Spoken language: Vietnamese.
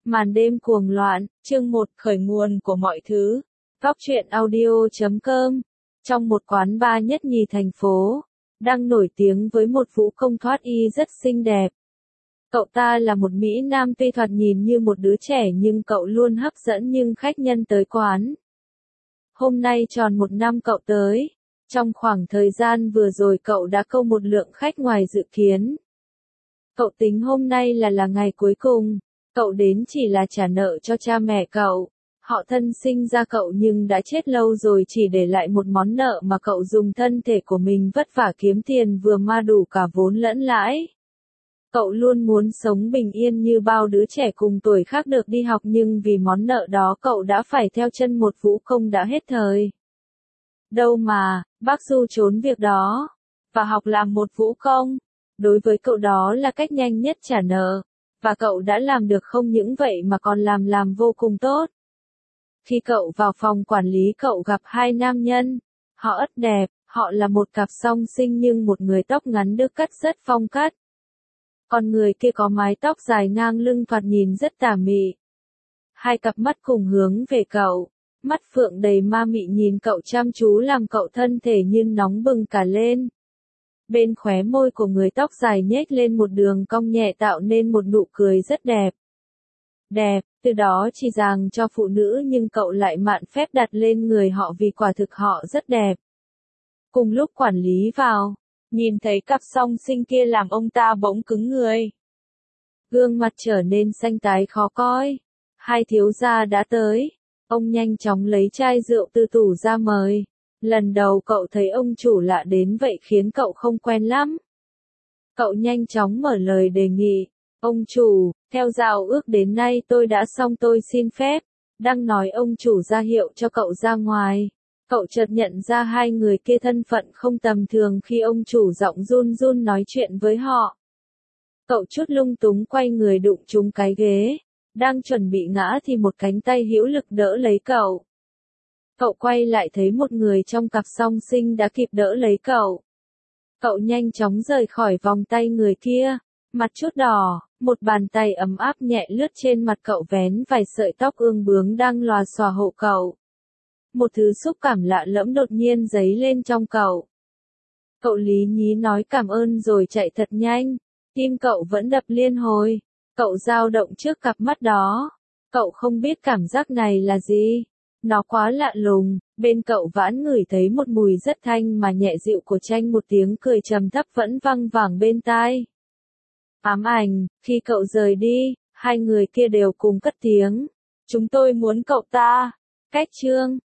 Màn đêm cuồng loạn, chương 1, khởi nguồn của mọi thứ. Góc truyện audio.com. Trong một quán bar nhất nhì thành phố, đang nổi tiếng với một vũ công thoát y rất xinh đẹp. Cậu ta là một mỹ nam tuy thoạt nhìn như một đứa trẻ nhưng cậu luôn hấp dẫn những khách nhân tới quán. Hôm nay tròn 1 năm cậu tới. Trong khoảng thời gian vừa rồi cậu đã câu một lượng khách ngoài dự kiến. Cậu tính hôm nay là ngày cuối cùng. Cậu đến chỉ là trả nợ cho cha mẹ cậu. Họ thân sinh ra cậu nhưng đã chết lâu rồi, chỉ để lại một món nợ mà cậu dùng thân thể của mình vất vả kiếm tiền vừa ma đủ cả vốn lẫn lãi. Cậu luôn muốn sống bình yên như bao đứa trẻ cùng tuổi khác được đi học, nhưng vì món nợ đó cậu đã phải theo chân một vũ công đã hết thời. Đâu mà, bác Du trốn việc đó, và học làm một vũ công. Đối với cậu đó là cách nhanh nhất trả nợ. Và cậu đã làm được, không những vậy mà còn làm vô cùng tốt. Khi cậu vào phòng quản lý cậu gặp 2 nam nhân. Họ rất đẹp, họ là một cặp song sinh nhưng một người tóc ngắn được cắt rất phong cách. Còn người kia có mái tóc dài ngang lưng thoạt nhìn rất tà mị. Hai cặp mắt cùng hướng về cậu. Mắt phượng đầy ma mị nhìn cậu chăm chú làm cậu thân thể như nóng bừng cả lên. Bên khóe môi của người tóc dài nhếch lên một đường cong nhẹ tạo nên một nụ cười rất đẹp. Đẹp, từ đó chỉ dàng cho phụ nữ nhưng cậu lại mạn phép đặt lên người họ vì quả thực họ rất đẹp. Cùng lúc quản lý vào, nhìn thấy cặp song sinh kia làm ông ta bỗng cứng người. Gương mặt trở nên xanh tái khó coi. Hai thiếu gia đã tới. Ông nhanh chóng lấy chai rượu từ tủ ra mời. Lần đầu cậu thấy ông chủ lạ đến vậy khiến cậu không quen lắm. Cậu nhanh chóng mở lời đề nghị. Ông chủ, theo giao ước đến nay tôi đã xong, tôi xin phép. Đang nói ông chủ ra hiệu cho cậu ra ngoài. Cậu chợt nhận ra hai người kia thân phận không tầm thường khi ông chủ giọng run run nói chuyện với họ. Cậu chút lung túng quay người đụng trúng cái ghế. Đang chuẩn bị ngã thì một cánh tay hữu lực đỡ lấy cậu. Cậu quay lại thấy một người trong cặp song sinh đã kịp đỡ lấy cậu. Cậu nhanh chóng rời khỏi vòng tay người kia. Mặt chút đỏ, một bàn tay ấm áp nhẹ lướt trên mặt cậu vén vài sợi tóc ương bướng đang lòa xòa hộ cậu. Một thứ xúc cảm lạ lẫm đột nhiên dấy lên trong cậu. Cậu lý nhí nói cảm ơn rồi chạy thật nhanh. Tim cậu vẫn đập liên hồi. Cậu dao động trước cặp mắt đó. Cậu không biết cảm giác này là gì. Nó quá lạ lùng. Bên cậu vãn ngửi thấy một mùi rất thanh mà nhẹ dịu của chanh, một tiếng cười trầm thấp vẫn văng vẳng bên tai. Ám ảnh, khi cậu rời đi, hai người kia đều cùng cất tiếng. Chúng tôi muốn cậu ta. Cách chương.